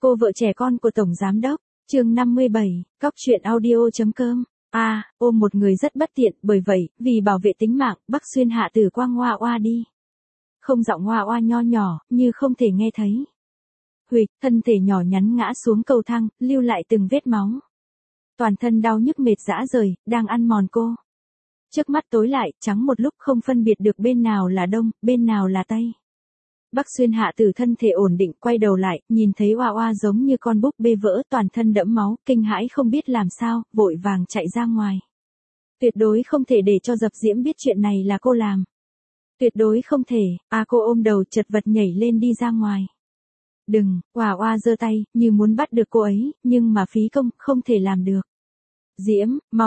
Cô vợ trẻ con của Tổng Giám Đốc, chương 57, Cóc truyện audio.com. Ôm một người rất bất tiện, bởi vậy, vì bảo vệ tính mạng, Bắc Xuyên hạ tử quang Hoa Hoa đi. Không, giọng Hoa Hoa nho nhỏ, như không thể nghe thấy. Huỵch, thân thể nhỏ nhắn ngã xuống cầu thang, lưu lại từng vết máu. Toàn thân đau nhức mệt rã rời, đang ăn mòn cô. Trước mắt tối lại, trắng một lúc không phân biệt được bên nào là đông, bên nào là tây. Bắc Xuyên hạ tử thân thể ổn định, quay đầu lại, nhìn thấy Hoa Hoa giống như con búp bê vỡ, toàn thân đẫm máu, kinh hãi không biết làm sao, vội vàng chạy ra ngoài. Tuyệt đối không thể để cho Dập Diễm biết chuyện này là cô làm. Tuyệt đối không thể. Cô ôm đầu chật vật nhảy lên đi ra ngoài. Đừng, Hoa Hoa giơ tay, như muốn bắt được cô ấy, nhưng mà phí công, không thể làm được. Diễm,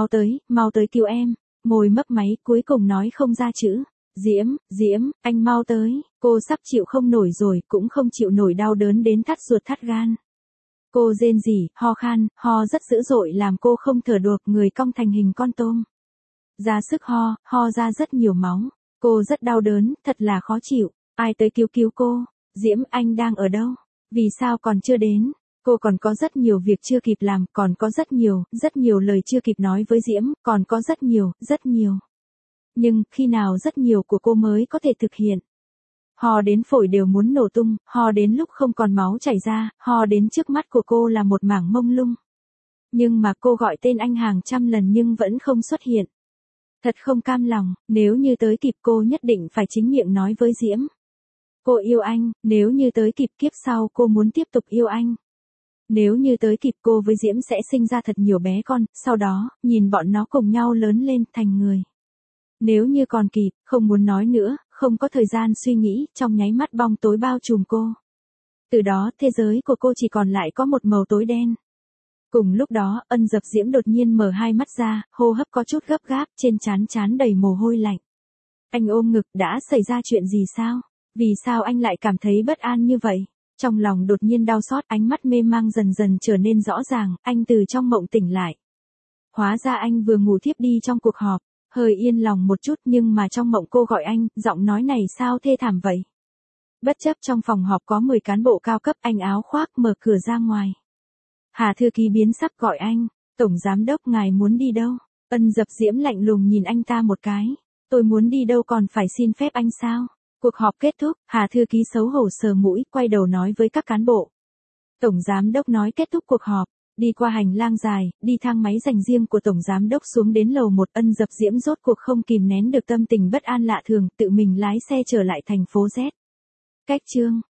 mau tới cứu em. Môi mấp máy, cuối cùng nói không ra chữ. Diễm, anh mau tới. Cô sắp chịu không nổi rồi, cũng không chịu nổi đau đớn đến thắt ruột thắt gan. Cô rên rỉ, ho khan, ho rất dữ dội làm cô không thở được, người cong thành hình con tôm. Ra sức ho ra rất nhiều máu. Cô rất đau đớn, thật là khó chịu. Ai tới cứu cô? Diễm, anh đang ở đâu? Vì sao còn chưa đến? Cô còn có rất nhiều việc chưa kịp làm, còn có rất nhiều lời chưa kịp nói với Diễm, còn có rất nhiều. Nhưng, khi nào rất nhiều của cô mới có thể thực hiện? Ho đến phổi đều muốn nổ tung, ho đến lúc không còn máu chảy ra, ho đến trước mắt của cô là một mảng mông lung. Nhưng mà cô gọi tên anh hàng trăm lần nhưng vẫn không xuất hiện. Thật không cam lòng, nếu như tới kịp cô nhất định phải chính miệng nói với Diễm. Cô yêu anh, nếu như tới kịp kiếp sau cô muốn tiếp tục yêu anh. Nếu như tới kịp cô với Diễm sẽ sinh ra thật nhiều bé con, sau đó, nhìn bọn nó cùng nhau lớn lên thành người. Nếu như còn kịp, không muốn nói nữa, không có thời gian suy nghĩ, trong nháy mắt bóng tối bao trùm cô. Từ đó, thế giới của cô chỉ còn lại có một màu tối đen. Cùng lúc đó, Ân Dập Diễm đột nhiên mở hai mắt ra, hô hấp có chút gấp gáp, trên trán đầy mồ hôi lạnh. Anh ôm ngực, đã xảy ra chuyện gì sao? Vì sao anh lại cảm thấy bất an như vậy? Trong lòng đột nhiên đau xót, ánh mắt mê mang dần dần trở nên rõ ràng, anh từ trong mộng tỉnh lại. Hóa ra anh vừa ngủ thiếp đi trong cuộc họp, hơi yên lòng một chút nhưng mà trong mộng cô gọi anh, giọng nói này sao thê thảm vậy? Bất chấp trong phòng họp có 10 cán bộ cao cấp, anh áo khoác mở cửa ra ngoài. Hà thư ký biến sắc gọi anh, Tổng Giám Đốc ngài muốn đi đâu? Ân Dập Diễm lạnh lùng nhìn anh ta một cái, tôi muốn đi đâu còn phải xin phép anh sao? Cuộc họp kết thúc, Hà thư ký xấu hổ sờ mũi, quay đầu nói với các cán bộ. Tổng Giám Đốc nói kết thúc cuộc họp, đi qua hành lang dài, đi thang máy dành riêng của Tổng Giám Đốc xuống đến lầu 1, Ân Dập Diễm rốt cuộc không kìm nén được tâm tình bất an lạ thường, tự mình lái xe trở lại thành phố Z. Cách chương